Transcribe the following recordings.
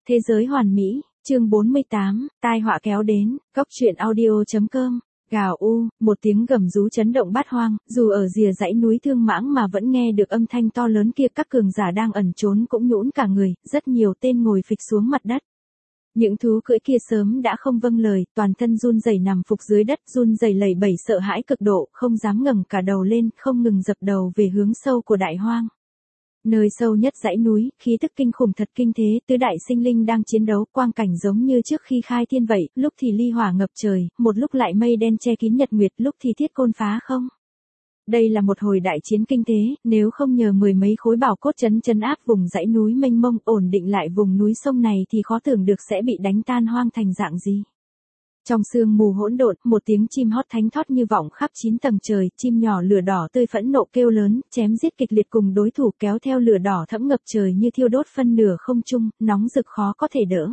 Thế giới hoàn mỹ, chương 48, tai họa kéo đến, góc truyện audio.com. Gào u, một tiếng gầm rú chấn động bát hoang, dù ở rìa dãy núi Thương Mãng mà vẫn nghe được âm thanh to lớn kia, các cường giả đang ẩn trốn cũng nhũn cả người, rất nhiều tên ngồi phịch xuống mặt đất. Những thú cưỡi kia sớm đã không vâng lời, toàn thân run rẩy nằm phục dưới đất, run rẩy lẩy bẩy sợ hãi cực độ, không dám ngẩng cả đầu lên, không ngừng dập đầu về hướng sâu của đại hoang. Nơi sâu nhất dãy núi, khí tức kinh khủng thật kinh thế, tứ đại sinh linh đang chiến đấu, quang cảnh giống như trước khi khai thiên vậy, lúc thì ly hỏa ngập trời, một lúc lại mây đen che kín nhật nguyệt, lúc thì thiết côn phá không. Đây là một hồi đại chiến kinh thế, nếu không nhờ mười mấy khối bảo cốt trấn áp vùng dãy núi mênh mông, ổn định lại vùng núi sông này thì khó tưởng được sẽ bị đánh tan hoang thành dạng gì. Trong sương mù hỗn độn, một tiếng chim hót thánh thót như vọng khắp 9 tầng trời, chim nhỏ lửa đỏ tươi phẫn nộ kêu lớn, chém giết kịch liệt cùng đối thủ, kéo theo lửa đỏ thẫm ngập trời như thiêu đốt phân nửa không trung, nóng rực khó có thể đỡ.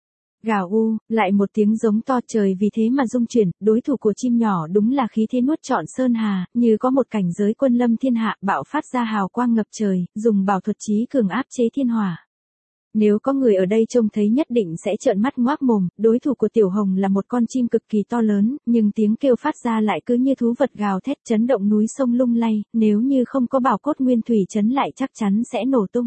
Gào u, lại một tiếng giống to, trời vì thế mà rung chuyển, đối thủ của chim nhỏ đúng là khí thế nuốt trọn sơn hà, như có một cảnh giới quân lâm thiên hạ, bạo phát ra hào quang ngập trời, dùng bảo thuật chí cường áp chế thiên hỏa. Nếu có người ở đây trông thấy nhất định sẽ trợn mắt ngoác mồm, đối thủ của Tiểu Hồng là một con chim cực kỳ to lớn, nhưng tiếng kêu phát ra lại cứ như thú vật gào thét chấn động núi sông lung lay, nếu như không có bảo cốt nguyên thủy trấn lại chắc chắn sẽ nổ tung.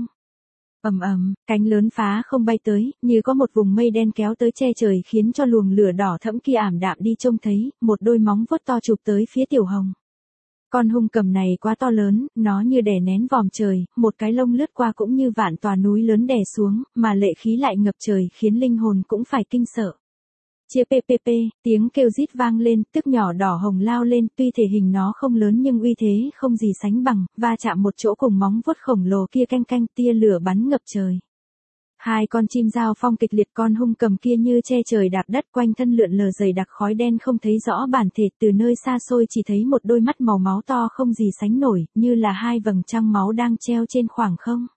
Ầm ầm, cánh lớn phá không bay tới, như có một vùng mây đen kéo tới che trời khiến cho luồng lửa đỏ thẫm kia ảm đạm đi, trông thấy một đôi móng vuốt to chụp tới phía Tiểu Hồng. Con hung cầm này quá to lớn, nó như đè nén vòm trời, một cái lông lướt qua cũng như vạn tòa núi lớn đè xuống, mà lệ khí lại ngập trời khiến linh hồn cũng phải kinh sợ. Chia ppp, tiếng kêu rít vang lên, tức nhỏ đỏ hồng lao lên, tuy thể hình nó không lớn nhưng uy thế không gì sánh bằng, va chạm một chỗ cùng móng vuốt khổng lồ kia canh canh, tia lửa bắn ngập trời. Hai con chim giao phong kịch liệt, con hung cầm kia như che trời đạp đất, quanh thân lượn lờ dày đặc khói đen không thấy rõ bản thể, từ nơi xa xôi chỉ thấy một đôi mắt màu máu to không gì sánh nổi, như là hai vầng trăng máu đang treo trên khoảng không.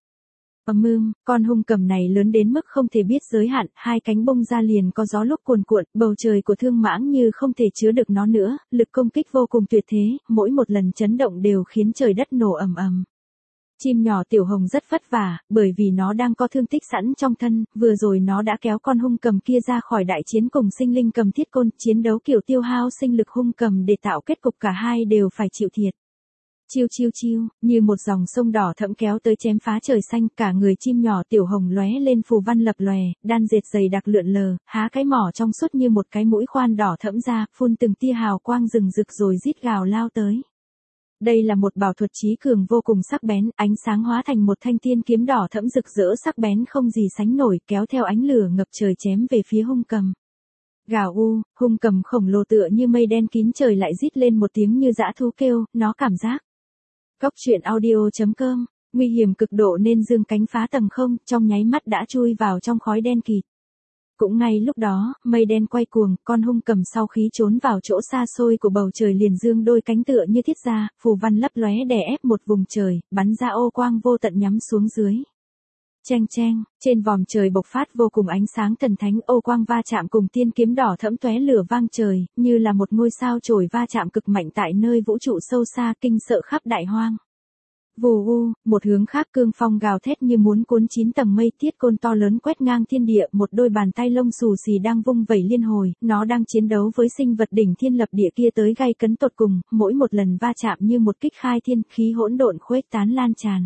Con hung cầm này lớn đến mức không thể biết giới hạn, hai cánh bung ra liền có gió lúc cuồn cuộn, bầu trời của Thương Mãng như không thể chứa được nó nữa, lực công kích vô cùng tuyệt thế, mỗi một lần chấn động đều khiến trời đất nổ ầm ầm. Chim nhỏ Tiểu Hồng rất vất vả, bởi vì nó đang có thương tích sẵn trong thân, vừa rồi nó đã kéo con hung cầm kia ra khỏi đại chiến cùng sinh linh cầm thiết côn, chiến đấu kiểu tiêu hao sinh lực hung cầm để tạo kết cục cả hai đều phải chịu thiệt. Chiêu chiêu chiêu, như một dòng sông đỏ thẫm kéo tới chém phá trời xanh, cả người chim nhỏ Tiểu Hồng lóe lên phù văn lập lòe, đan dệt dày đặc lượn lờ, há cái mỏ trong suốt như một cái mũi khoan đỏ thẫm ra, phun từng tia hào quang rừng rực rồi rít gào lao tới. Đây là một bảo thuật chí cường vô cùng sắc bén, ánh sáng hóa thành một thanh tiên kiếm đỏ thẫm rực rỡ sắc bén không gì sánh nổi, kéo theo ánh lửa ngập trời chém về phía hung cầm. Gào u, hung cầm khổng lồ tựa như mây đen kín trời lại rít lên một tiếng như dã thú kêu, nó cảm giác. Góc truyện audio.com, nguy hiểm cực độ nên dương cánh phá tầng không, trong nháy mắt đã chui vào trong khói đen kịt. Cũng ngay lúc đó, mây đen quay cuồng, con hung cầm sau khi trốn vào chỗ xa xôi của bầu trời liền dương đôi cánh tựa như thiết ra, phù văn lấp lóe đè ép một vùng trời, bắn ra ô quang vô tận nhắm xuống dưới. Cheng cheng, trên vòm trời bộc phát vô cùng ánh sáng thần thánh, ô quang va chạm cùng tiên kiếm đỏ thẫm tóe lửa vang trời, như là một ngôi sao chổi va chạm cực mạnh tại nơi vũ trụ sâu xa, kinh sợ khắp đại hoang. Vù u, một hướng khác cương phong gào thét như muốn cuốn 9 tầng mây, thiết côn to lớn quét ngang thiên địa, một đôi bàn tay lông xù xì đang vung vẩy liên hồi, nó đang chiến đấu với sinh vật đỉnh thiên lập địa kia tới gay cấn tột cùng, mỗi một lần va chạm như một kích khai thiên, khí hỗn độn khuếch tán lan tràn.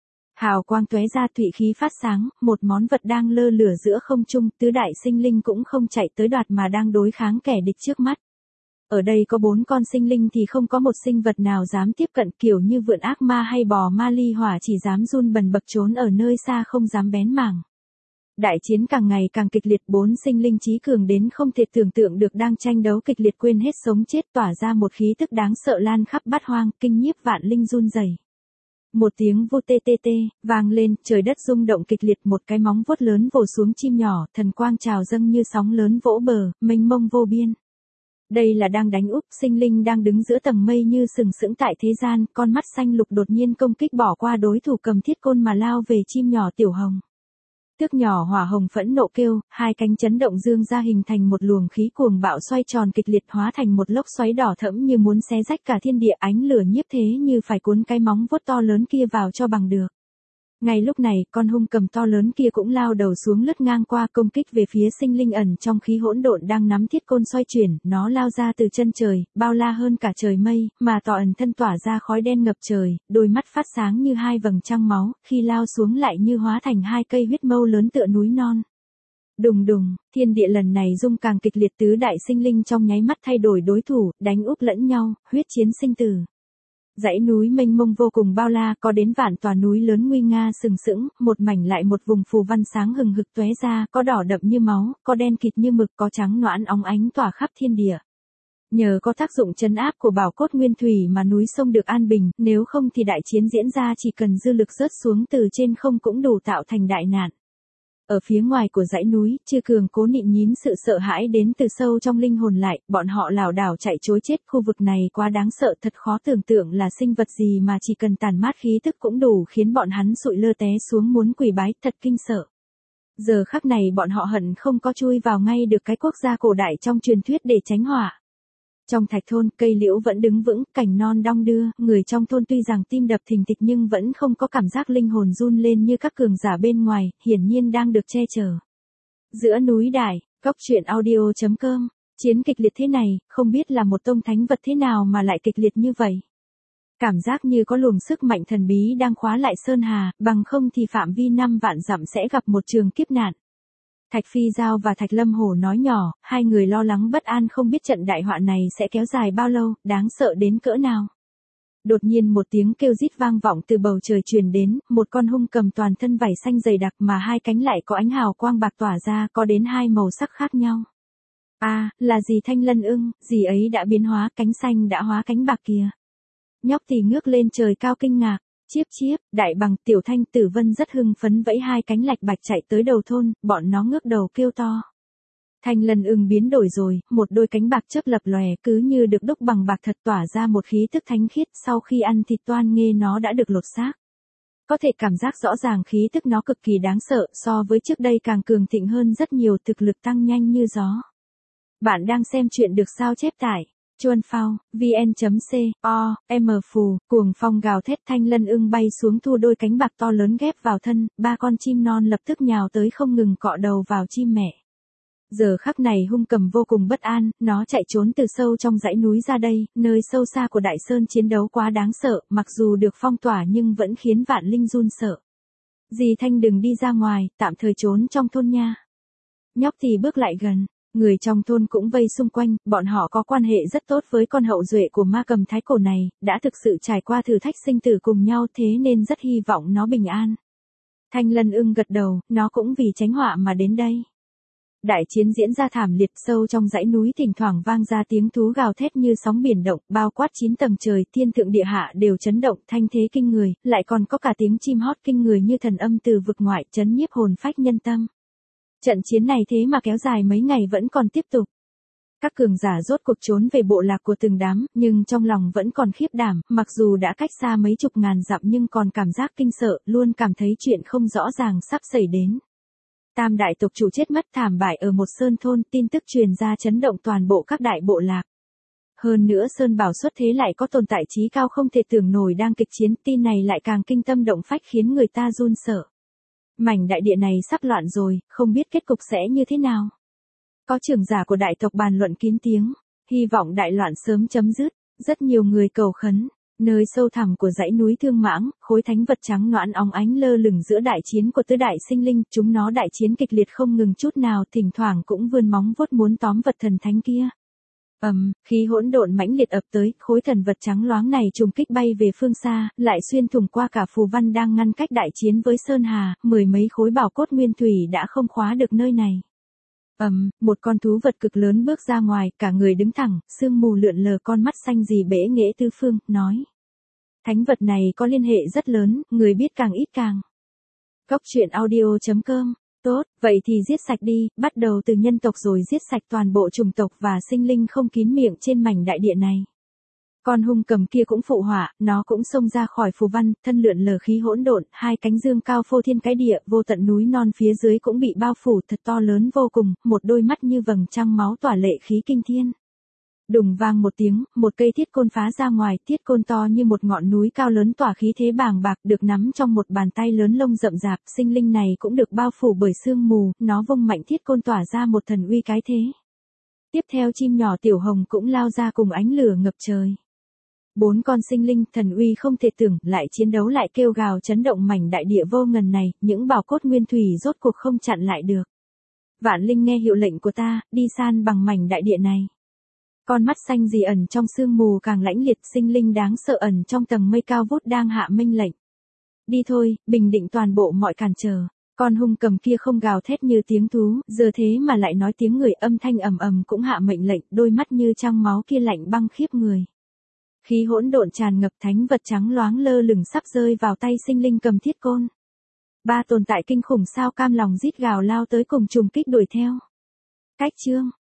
Hào quang tóe ra, thụy khí phát sáng, một món vật đang lơ lửng giữa không trung, tứ đại sinh linh cũng không chạy tới đoạt mà đang đối kháng kẻ địch trước mắt. Ở đây có 4 con sinh linh thì không có một sinh vật nào dám tiếp cận, kiểu như vượn ác ma hay bò ma ly hỏa chỉ dám run bần bật trốn ở nơi xa không dám bén mảng. Đại chiến càng ngày càng kịch liệt, 4 sinh linh chí cường đến không thể tưởng tượng được đang tranh đấu kịch liệt quên hết sống chết, tỏa ra một khí tức đáng sợ lan khắp bát hoang, kinh nhiếp vạn linh run rẩy. Một tiếng vu tê tê tê vang lên, trời đất rung động kịch liệt, một cái móng vuốt lớn vồ xuống chim nhỏ, thần quang trào dâng như sóng lớn vỗ bờ, mênh mông vô biên. Đây là đang đánh úp, sinh linh đang đứng giữa tầng mây như sừng sững tại thế gian, con mắt xanh lục đột nhiên công kích bỏ qua đối thủ cầm thiết côn mà lao về chim nhỏ Tiểu Hồng. Tước nhỏ hỏa hồng phẫn nộ kêu, hai cánh chấn động dương ra hình thành một luồng khí cuồng bạo xoay tròn kịch liệt, hóa thành một lốc xoáy đỏ thẫm như muốn xé rách cả thiên địa, ánh lửa nhiếp thế như phải cuốn cái móng vuốt to lớn kia vào cho bằng được. Ngay lúc này, con hung cầm to lớn kia cũng lao đầu xuống lướt ngang qua công kích về phía sinh linh ẩn trong khí hỗn độn đang nắm thiết côn xoay chuyển, nó lao ra từ chân trời, bao la hơn cả trời mây, mà tỏ ẩn thân tỏa ra khói đen ngập trời, đôi mắt phát sáng như hai vầng trăng máu, khi lao xuống lại như hóa thành hai cây huyết mâu lớn tựa núi non. Đùng đùng, thiên địa lần này rung càng kịch liệt, tứ đại sinh linh trong nháy mắt thay đổi đối thủ, đánh úp lẫn nhau, huyết chiến sinh tử. Dãy núi mênh mông vô cùng bao la, có đến vạn tòa núi lớn nguy nga sừng sững, một mảnh lại một vùng phù văn sáng hừng hực tóe ra, có đỏ đậm như máu, có đen kịt như mực, có trắng nõn óng ánh tỏa khắp thiên địa. Nhờ có tác dụng trấn áp của bảo cốt nguyên thủy mà núi sông được an bình, nếu không thì đại chiến diễn ra chỉ cần dư lực rớt xuống từ trên không cũng đủ tạo thành đại nạn. Ở phía ngoài của dãy núi, Chư Cường cố nhịn nhín sự sợ hãi đến từ sâu trong linh hồn lại, bọn họ lảo đảo chạy trối chết, khu vực này quá đáng sợ, thật khó tưởng tượng là sinh vật gì mà chỉ cần tàn mát khí tức cũng đủ khiến bọn hắn sụi lơ té xuống muốn quỳ bái, thật kinh sợ. Giờ khắc này bọn họ hận không có chui vào ngay được cái quốc gia cổ đại trong truyền thuyết để tránh họa. Trong thạch thôn, cây liễu vẫn đứng vững, cành non đong đưa, người trong thôn tuy rằng tim đập thình thịch nhưng vẫn không có cảm giác linh hồn run lên như các cường giả bên ngoài, hiển nhiên đang được che chở. Giữa núi đài, góc truyện audio.com, chiến kịch liệt thế này, không biết là một tông thánh vật thế nào mà lại kịch liệt như vậy. Cảm giác như có luồng sức mạnh thần bí đang khóa lại Sơn Hà, bằng không thì phạm vi 5 vạn dặm sẽ gặp một trường kiếp nạn. Thạch Phi Giao và Thạch Lâm Hổ nói nhỏ, hai người lo lắng bất an không biết trận đại họa này sẽ kéo dài bao lâu, đáng sợ đến cỡ nào. Đột nhiên một tiếng kêu rít vang vọng từ bầu trời truyền đến, một con hung cầm toàn thân vảy xanh dày đặc mà hai cánh lại có ánh hào quang bạc tỏa ra, có đến hai màu sắc khác nhau. À, là gì Thanh Lân ưng, gì ấy đã biến hóa, cánh xanh đã hóa cánh bạc kìa. Nhóc thì ngước lên trời cao kinh ngạc. Chiếp chiếp, Đại Bằng, Tiểu Thanh, Tử Vân rất hưng phấn vẫy hai cánh lạch bạch chạy tới đầu thôn, bọn nó ngước đầu kêu to. Thanh Lân ưng biến đổi rồi, một đôi cánh bạc chớp lập lòe cứ như được đúc bằng bạc thật, tỏa ra một khí tức thánh khiết, sau khi ăn thịt toan nghê nó đã được lột xác. Có thể cảm giác rõ ràng khí tức nó cực kỳ đáng sợ, so với trước đây càng cường thịnh hơn rất nhiều, thực lực tăng nhanh như gió. Bạn đang xem chuyện được sao chép tải. Chuan phao, vn.co.m phù, cuồng phong gào thét, Thanh Lân ưng bay xuống thu đôi cánh bạc to lớn ghép vào thân, ba con chim non lập tức nhào tới không ngừng cọ đầu vào chim mẹ. Giờ khắc này hung cầm vô cùng bất an, nó chạy trốn từ sâu trong dãy núi ra đây, nơi sâu xa của Đại Sơn chiến đấu quá đáng sợ, mặc dù được phong tỏa nhưng vẫn khiến vạn linh run sợ. Dì Thanh đừng đi ra ngoài, tạm thời trốn trong thôn nha. Nhóc thì bước lại gần. Người trong thôn cũng vây xung quanh, bọn họ có quan hệ rất tốt với con hậu duệ của ma cầm thái cổ này, đã thực sự trải qua thử thách sinh tử cùng nhau thế nên rất hy vọng nó bình an. Thanh Lân ưng gật đầu, nó cũng vì tránh họa mà đến đây. Đại chiến diễn ra thảm liệt, sâu trong dãy núi thỉnh thoảng vang ra tiếng thú gào thét như sóng biển động, bao quát 9 tầng trời, thiên thượng địa hạ đều chấn động, thanh thế kinh người, lại còn có cả tiếng chim hót kinh người như thần âm từ vực ngoại, chấn nhiếp hồn phách nhân tâm. Trận chiến này thế mà kéo dài mấy ngày vẫn còn tiếp tục. Các cường giả rốt cuộc trốn về bộ lạc của từng đám, nhưng trong lòng vẫn còn khiếp đảm, mặc dù đã cách xa mấy chục ngàn dặm nhưng còn cảm giác kinh sợ, luôn cảm thấy chuyện không rõ ràng sắp xảy đến. Tam đại tộc chủ chết mất thảm bại ở một sơn thôn, tin tức truyền ra chấn động toàn bộ các đại bộ lạc. Hơn nữa Sơn Bảo xuất thế lại có tồn tại trí cao không thể tưởng nổi đang kịch chiến, tin này lại càng kinh tâm động phách khiến người ta run sợ. Mảnh đại địa này sắp loạn rồi, không biết kết cục sẽ như thế nào. Có trưởng giả của đại tộc bàn luận kín tiếng, hy vọng đại loạn sớm chấm dứt, rất nhiều người cầu khấn. Nơi sâu thẳm của dãy núi Thương Mãng, khối thánh vật trắng nõn óng ánh lơ lửng giữa đại chiến của tứ đại sinh linh, chúng nó đại chiến kịch liệt không ngừng chút nào, thỉnh thoảng cũng vươn móng vuốt muốn tóm vật thần thánh kia. Khí hỗn độn mãnh liệt ập tới, khối thần vật trắng loáng này trùng kích bay về phương xa, lại xuyên thủng qua cả phù văn đang ngăn cách đại chiến với Sơn Hà, mười mấy khối bảo cốt nguyên thủy đã không khóa được nơi này. Một con thú vật cực lớn bước ra ngoài, cả người đứng thẳng, sương mù lượn lờ, con mắt xanh gì bể nghệ tứ phương, nói. Thánh vật này có liên hệ rất lớn, người biết càng ít càng. Góc truyện audio.com. Tốt, vậy thì giết sạch đi, bắt đầu từ nhân tộc rồi giết sạch toàn bộ chủng tộc và sinh linh không kín miệng trên mảnh đại địa này. Con hung cầm kia cũng phụ họa, nó cũng xông ra khỏi phù văn, thân lượn lờ khí hỗn độn, hai cánh dương cao phô thiên cái địa, vô tận núi non phía dưới cũng bị bao phủ thật to lớn vô cùng, một đôi mắt như vầng trăng máu tỏa lệ khí kinh thiên. Đùng vang một tiếng, một cây thiết côn phá ra ngoài, thiết côn to như một ngọn núi cao lớn tỏa khí thế bàng bạc, được nắm trong một bàn tay lớn lông rậm rạp, sinh linh này cũng được bao phủ bởi sương mù, nó vung mạnh thiết côn tỏa ra một thần uy cái thế. Tiếp theo chim nhỏ tiểu hồng cũng lao ra cùng ánh lửa ngập trời. 4 con sinh linh thần uy không thể tưởng, lại chiến đấu lại kêu gào chấn động mảnh đại địa vô ngần này, những bảo cốt nguyên thủy rốt cuộc không chặn lại được. Vạn linh nghe hiệu lệnh của ta, đi san bằng mảnh đại địa này. Con mắt xanh gì ẩn trong sương mù càng lãnh liệt, sinh linh đáng sợ ẩn trong tầng mây cao vút đang hạ minh lệnh. Đi thôi, bình định toàn bộ mọi cản trở. Con hung cầm kia không gào thét như tiếng thú, giờ thế mà lại nói tiếng người, âm thanh ầm ầm cũng hạ mệnh lệnh, đôi mắt như trăng máu kia lạnh băng khiếp người. Khí hỗn độn tràn ngập, thánh vật trắng loáng lơ lửng sắp rơi vào tay sinh linh cầm thiết côn. 3 tồn tại kinh khủng sao cam lòng rít gào lao tới cùng trùng kích đuổi theo. Cách chương